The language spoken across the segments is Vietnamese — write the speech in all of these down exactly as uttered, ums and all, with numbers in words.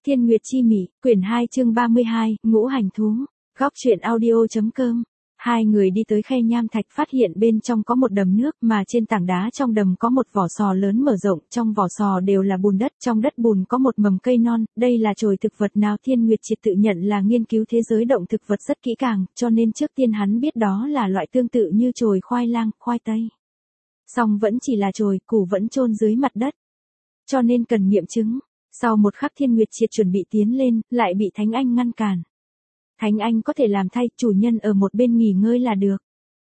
Thiên Nguyệt Chi Mị, quyển hai chương ba mươi hai, Ngũ Hành Thú, góc truyện audio.com. Hai người đi tới khe nham thạch phát hiện bên trong có một đầm nước mà trên tảng đá trong đầm có một vỏ sò lớn mở rộng, trong vỏ sò đều là bùn đất, trong đất bùn có một mầm cây non, đây là chồi thực vật nào Thiên Nguyệt Triệt tự nhận là nghiên cứu thế giới động thực vật rất kỹ càng, cho nên trước tiên hắn biết đó là loại tương tự như chồi khoai lang, khoai tây. Song vẫn chỉ là chồi, củ vẫn chôn dưới mặt đất. Cho nên cần nghiệm chứng. Sau một khắc Thiên Nguyệt Triệt chuẩn bị tiến lên, lại bị Thánh Anh ngăn cản. Thánh Anh có thể làm thay, chủ nhân ở một bên nghỉ ngơi là được.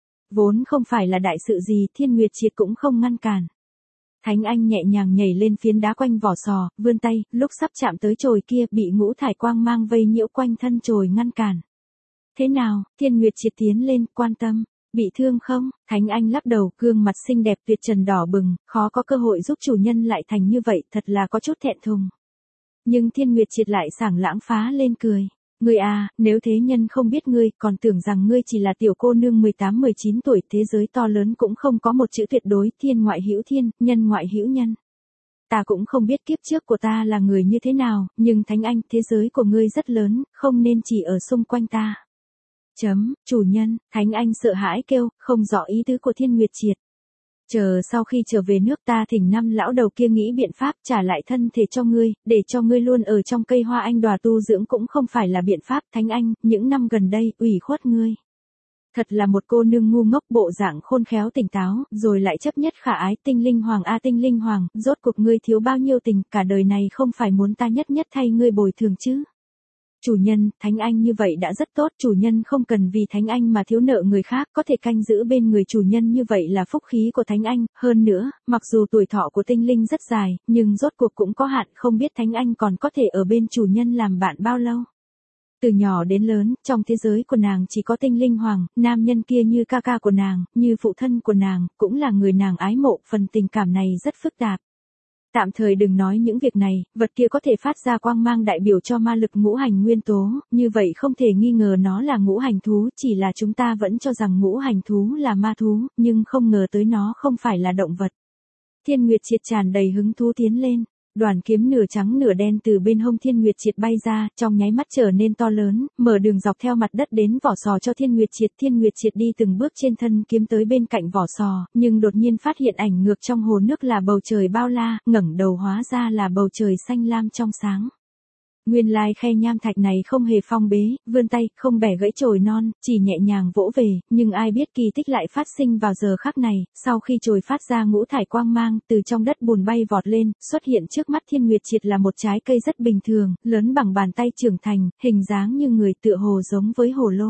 Vốn không phải là đại sự gì, Thiên Nguyệt Triệt cũng không ngăn cản. Thánh Anh nhẹ nhàng nhảy lên phiến đá quanh vỏ sò, vươn tay, lúc sắp chạm tới chồi kia bị ngũ thải quang mang vây nhiễu quanh thân chồi ngăn cản. Thế nào? Thiên Nguyệt Triệt tiến lên, quan tâm. Bị thương không? Thánh Anh lắc đầu, gương mặt xinh đẹp tuyệt trần đỏ bừng, khó có cơ hội giúp chủ nhân lại thành như vậy, thật là có chút thẹn thùng. Nhưng Thiên Nguyệt Triệt lại sảng lãng phá lên cười. Ngươi à, nếu thế nhân không biết ngươi, còn tưởng rằng ngươi chỉ là tiểu cô nương mười tám mười chín tuổi, thế giới to lớn cũng không có một chữ tuyệt đối, thiên ngoại hữu thiên, nhân ngoại hữu nhân. Ta cũng không biết kiếp trước của ta là người như thế nào, nhưng Thánh Anh, thế giới của ngươi rất lớn, không nên chỉ ở xung quanh ta. Chấm, chủ nhân, Thánh Anh sợ hãi kêu, không rõ ý tứ của Thiên Nguyệt Triệt. Chờ sau khi trở về nước ta thỉnh năm lão đầu kia nghĩ biện pháp trả lại thân thể cho ngươi, để cho ngươi luôn ở trong cây hoa anh đòa tu dưỡng cũng không phải là biện pháp. Thánh Anh, những năm gần đây, ủy khuất ngươi. Thật là một cô nương ngu ngốc, bộ dạng khôn khéo tỉnh táo, rồi lại chấp nhất khả ái. Tinh linh hoàng a tinh linh hoàng, rốt cuộc ngươi thiếu bao nhiêu tình, cả đời này không phải muốn ta nhất nhất thay ngươi bồi thường chứ. Chủ nhân, Thánh Anh như vậy đã rất tốt, chủ nhân không cần vì Thánh Anh mà thiếu nợ người khác, có thể canh giữ bên người chủ nhân như vậy là phúc khí của Thánh Anh, hơn nữa, mặc dù tuổi thọ của tinh linh rất dài, nhưng rốt cuộc cũng có hạn, không biết Thánh Anh còn có thể ở bên chủ nhân làm bạn bao lâu. Từ nhỏ đến lớn, trong thế giới của nàng chỉ có tinh linh hoàng, nam nhân kia như ca ca của nàng, như phụ thân của nàng, cũng là người nàng ái mộ, phần tình cảm này rất phức tạp. Tạm thời đừng nói những việc này, vật kia có thể phát ra quang mang đại biểu cho ma lực ngũ hành nguyên tố, như vậy không thể nghi ngờ nó là ngũ hành thú, chỉ là chúng ta vẫn cho rằng ngũ hành thú là ma thú, nhưng không ngờ tới nó không phải là động vật. Thiên Nguyệt Triệt tràn đầy hứng thú tiến lên. Đoàn kiếm nửa trắng nửa đen từ bên hông Thiên Nguyệt Triệt bay ra, trong nháy mắt trở nên to lớn, mở đường dọc theo mặt đất đến vỏ sò cho Thiên Nguyệt Triệt. Thiên Nguyệt Triệt đi từng bước trên thân kiếm tới bên cạnh vỏ sò, nhưng đột nhiên phát hiện ảnh ngược trong hồ nước là bầu trời bao la, ngẩng đầu hóa ra là bầu trời xanh lam trong sáng. Nguyên lai khe nham thạch này không hề phong bế, vươn tay, không bẻ gãy chồi non, chỉ nhẹ nhàng vỗ về, nhưng ai biết kỳ tích lại phát sinh vào giờ khắc này, sau khi chồi phát ra ngũ thải quang mang, từ trong đất bùn bay vọt lên, xuất hiện trước mắt Thiên Nguyệt Triệt là một trái cây rất bình thường, lớn bằng bàn tay trưởng thành, hình dáng như người tựa hồ giống với hồ lô.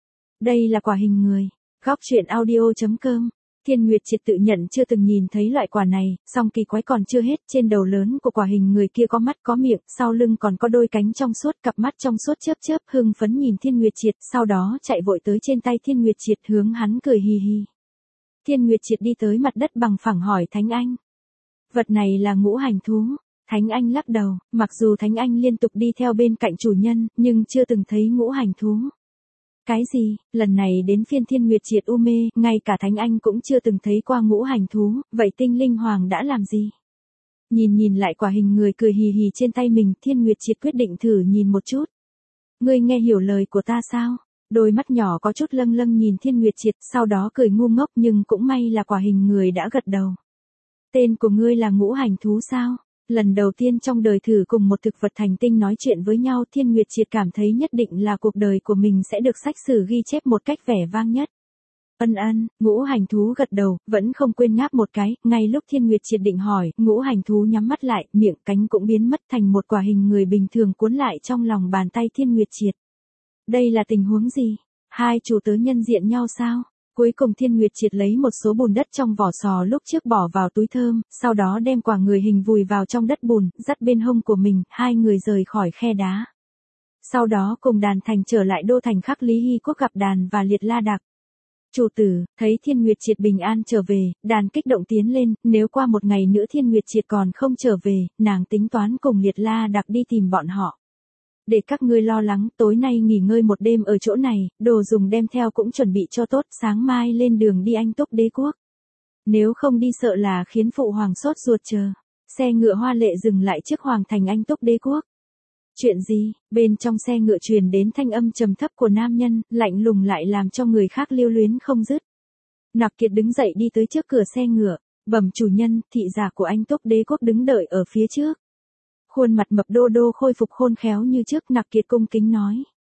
Đây là quả hình người. Góc truyện audio.com. Thiên Nguyệt Triệt tự nhận chưa từng nhìn thấy loại quả này, song kỳ quái còn chưa hết, trên đầu lớn của quả hình người kia có mắt có miệng, sau lưng còn có đôi cánh trong suốt, cặp mắt trong suốt chớp chớp, hưng phấn nhìn Thiên Nguyệt Triệt, sau đó chạy vội tới trên tay Thiên Nguyệt Triệt hướng hắn cười hì hì. Thiên Nguyệt Triệt đi tới mặt đất bằng phẳng hỏi Thánh Anh. Vật này là ngũ hành thú. Thánh Anh lắc đầu, mặc dù Thánh Anh liên tục đi theo bên cạnh chủ nhân, nhưng chưa từng thấy ngũ hành thú. Cái gì? Lần này đến phiên Thiên Nguyệt Triệt u mê, ngay cả Thánh Anh cũng chưa từng thấy qua ngũ hành thú, vậy tinh linh hoàng đã làm gì? Nhìn nhìn lại quả hình người cười hì hì trên tay mình, Thiên Nguyệt Triệt quyết định thử nhìn một chút. Ngươi nghe hiểu lời của ta sao? Đôi mắt nhỏ có chút lâng lâng nhìn Thiên Nguyệt Triệt, sau đó cười ngu ngốc, nhưng cũng may là quả hình người đã gật đầu. Tên của ngươi là ngũ hành thú sao? Lần đầu tiên trong đời thử cùng một thực vật hành tinh nói chuyện với nhau, Thiên Nguyệt Triệt cảm thấy nhất định là cuộc đời của mình sẽ được sách sử ghi chép một cách vẻ vang nhất. Ân ân, ngũ hành thú gật đầu, vẫn không quên ngáp một cái, ngay lúc Thiên Nguyệt Triệt định hỏi, ngũ hành thú nhắm mắt lại, miệng cánh cũng biến mất thành một quả hình người bình thường cuốn lại trong lòng bàn tay Thiên Nguyệt Triệt. Đây là tình huống gì? Hai chủ tớ nhân diện nhau sao? Cuối cùng Thiên Nguyệt Triệt lấy một số bùn đất trong vỏ sò lúc trước bỏ vào túi thơm, sau đó đem quả người hình vùi vào trong đất bùn, dắt bên hông của mình, hai người rời khỏi khe đá. Sau đó cùng đàn thành trở lại đô thành Khắc Lý Hy Quốc gặp đàn và Liệt La Đạc. Chủ tử, thấy Thiên Nguyệt Triệt bình an trở về, đàn kích động tiến lên, nếu qua một ngày nữa Thiên Nguyệt Triệt còn không trở về, nàng tính toán cùng Liệt La Đạc đi tìm bọn họ. Để các ngươi lo lắng, tối nay nghỉ ngơi một đêm ở chỗ này, đồ dùng đem theo cũng chuẩn bị cho tốt, sáng mai lên đường đi Anh Túc Đế Quốc. Nếu không đi sợ là khiến phụ hoàng sốt ruột chờ. Xe ngựa hoa lệ dừng lại trước hoàng thành Anh Túc Đế Quốc. Chuyện gì? Bên trong xe ngựa truyền đến thanh âm trầm thấp của nam nhân, lạnh lùng lại làm cho người khác lưu luyến không dứt. Nặc Kiệt đứng dậy đi tới trước cửa xe ngựa, bẩm chủ nhân, thị giả của anh Túc Đế Quốc đứng đợi ở phía trước. Khuôn mặt mập đô đô khôi phục khôn khéo như trước, Nặc Kiệt cung kính nói.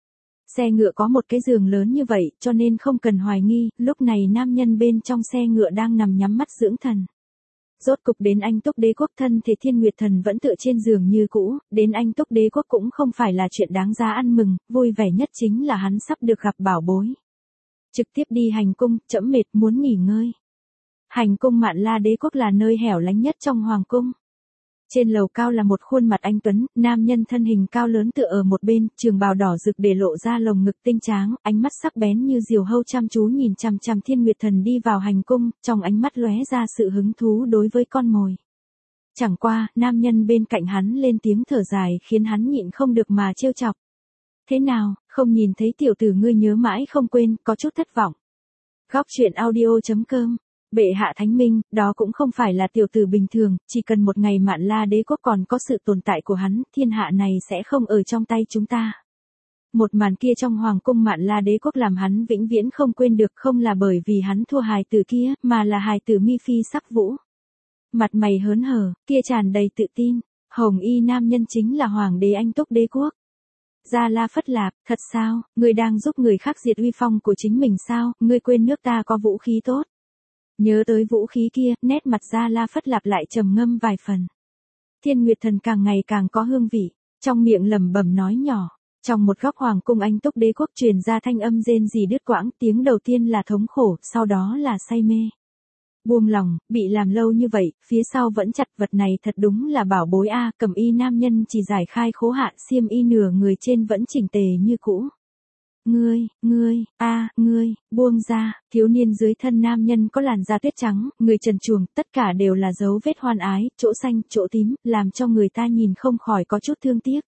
Xe ngựa có một cái giường lớn như vậy, cho nên không cần hoài nghi, lúc này nam nhân bên trong xe ngựa đang nằm nhắm mắt dưỡng thần. Rốt cục đến anh Túc Đế Quốc, thân thể Thiên Nguyệt Thần vẫn tựa trên giường như cũ, đến anh Túc Đế Quốc cũng không phải là chuyện đáng giá ăn mừng, vui vẻ nhất chính là hắn sắp được gặp bảo bối. Trực tiếp đi hành cung, trẫm mệt muốn nghỉ ngơi. Hành cung Mạn La Đế Quốc là nơi hẻo lánh nhất trong hoàng cung. Trên lầu cao là một khuôn mặt anh tuấn, nam nhân thân hình cao lớn tựa ở một bên, trường bào đỏ rực để lộ ra lồng ngực tinh tráng, ánh mắt sắc bén như diều hâu chăm chú nhìn chằm chằm Thiên Nguyệt Thần đi vào hành cung, trong ánh mắt lóe ra sự hứng thú đối với con mồi. Chẳng qua, nam nhân bên cạnh hắn lên tiếng thở dài khiến hắn nhịn không được mà trêu chọc. Thế nào, không nhìn thấy tiểu tử ngươi nhớ mãi không quên, có chút thất vọng. Góc truyện audio chấm com. Bệ hạ thánh minh, đó cũng không phải là tiểu tử bình thường, chỉ cần một ngày Mạn La Đế Quốc còn có sự tồn tại của hắn, thiên hạ này sẽ không ở trong tay chúng ta. Một màn kia trong hoàng cung Mạn La Đế Quốc làm hắn vĩnh viễn không quên được, không là bởi vì hắn thua hài tử kia, mà là hài tử mi phi sắc vũ. Mặt mày hớn hở, kia tràn đầy tự tin, hồng y nam nhân chính là hoàng đế anh Túc Đế Quốc. Gia La Phất Lạp, thật sao, ngươi đang giúp người khác diệt uy phong của chính mình sao, ngươi quên nước ta có vũ khí tốt. Nhớ tới vũ khí kia, nét mặt Gia La Phất Lạp lại trầm ngâm vài phần. Thiên Nguyệt Thần càng ngày càng có hương vị, trong miệng lẩm bẩm nói nhỏ. Trong một góc hoàng cung anh Túc Đế Quốc truyền ra thanh âm rên rỉ đứt quãng, tiếng đầu tiên là thống khổ, sau đó là say mê. Buông lòng, bị làm lâu như vậy, phía sau vẫn chặt, vật này thật đúng là bảo bối a. Cẩm y nam nhân chỉ giải khai khố hạ, xiêm y nửa người trên vẫn chỉnh tề như cũ. Ngươi, ngươi, a, ngươi, buông ra, thiếu niên dưới thân nam nhân có làn da tuyết trắng, người trần truồng, tất cả đều là dấu vết hoan ái, chỗ xanh, chỗ tím, làm cho người ta nhìn không khỏi có chút thương tiếc.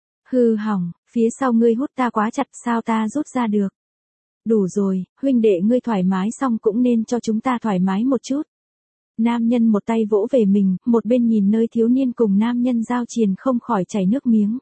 Hư hỏng, phía sau ngươi hút ta quá chặt, sao ta rút ra được? Đủ rồi, huynh đệ ngươi thoải mái xong cũng nên cho chúng ta thoải mái một chút. Nam nhân một tay vỗ về mình, một bên nhìn nơi thiếu niên cùng nam nhân giao triền không khỏi chảy nước miếng.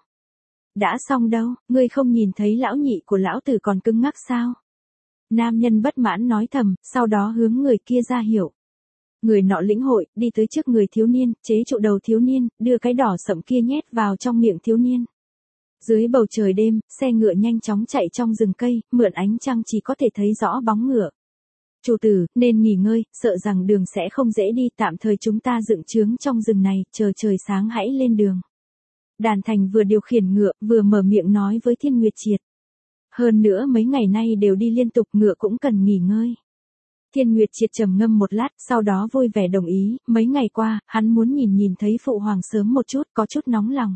Đã xong đâu, ngươi không nhìn thấy lão nhị của lão tử còn cứng ngắc sao? Nam nhân bất mãn nói thầm, sau đó hướng người kia ra hiệu. Người nọ lĩnh hội, đi tới trước người thiếu niên, chế trụ đầu thiếu niên, đưa cái đỏ sậm kia nhét vào trong miệng thiếu niên. Dưới bầu trời đêm, xe ngựa nhanh chóng chạy trong rừng cây, mượn ánh trăng chỉ có thể thấy rõ bóng ngựa. Chủ tử, nên nghỉ ngơi, sợ rằng đường sẽ không dễ đi, tạm thời chúng ta dựng trướng trong rừng này, chờ trời sáng hãy lên đường. Đàn Thành vừa điều khiển ngựa, vừa mở miệng nói với Thiên Nguyệt Triệt. Hơn nữa mấy ngày nay đều đi liên tục, ngựa cũng cần nghỉ ngơi. Thiên Nguyệt Triệt trầm ngâm một lát, sau đó vui vẻ đồng ý, mấy ngày qua, hắn muốn nhìn nhìn thấy phụ hoàng sớm một chút, có chút nóng lòng.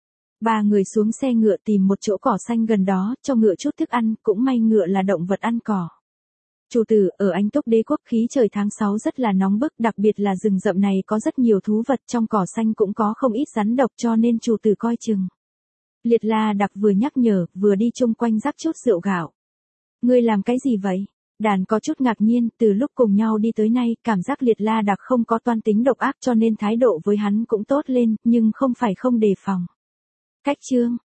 Ba người xuống xe ngựa tìm một chỗ cỏ xanh gần đó, cho ngựa chút thức ăn, cũng may ngựa là động vật ăn cỏ. Chủ tử, ở anh Túc Đế Quốc khí trời tháng sáu rất là nóng bức, đặc biệt là rừng rậm này có rất nhiều thú vật, trong cỏ xanh cũng có không ít rắn độc, cho nên chủ tử coi chừng. Liệt La Đặc vừa nhắc nhở, vừa đi chung quanh rắc chút rượu gạo. Ngươi làm cái gì vậy? Đàn có chút ngạc nhiên, từ lúc cùng nhau đi tới nay, cảm giác Liệt La Đặc không có toan tính độc ác cho nên thái độ với hắn cũng tốt lên, nhưng không phải không đề phòng. Cách chương,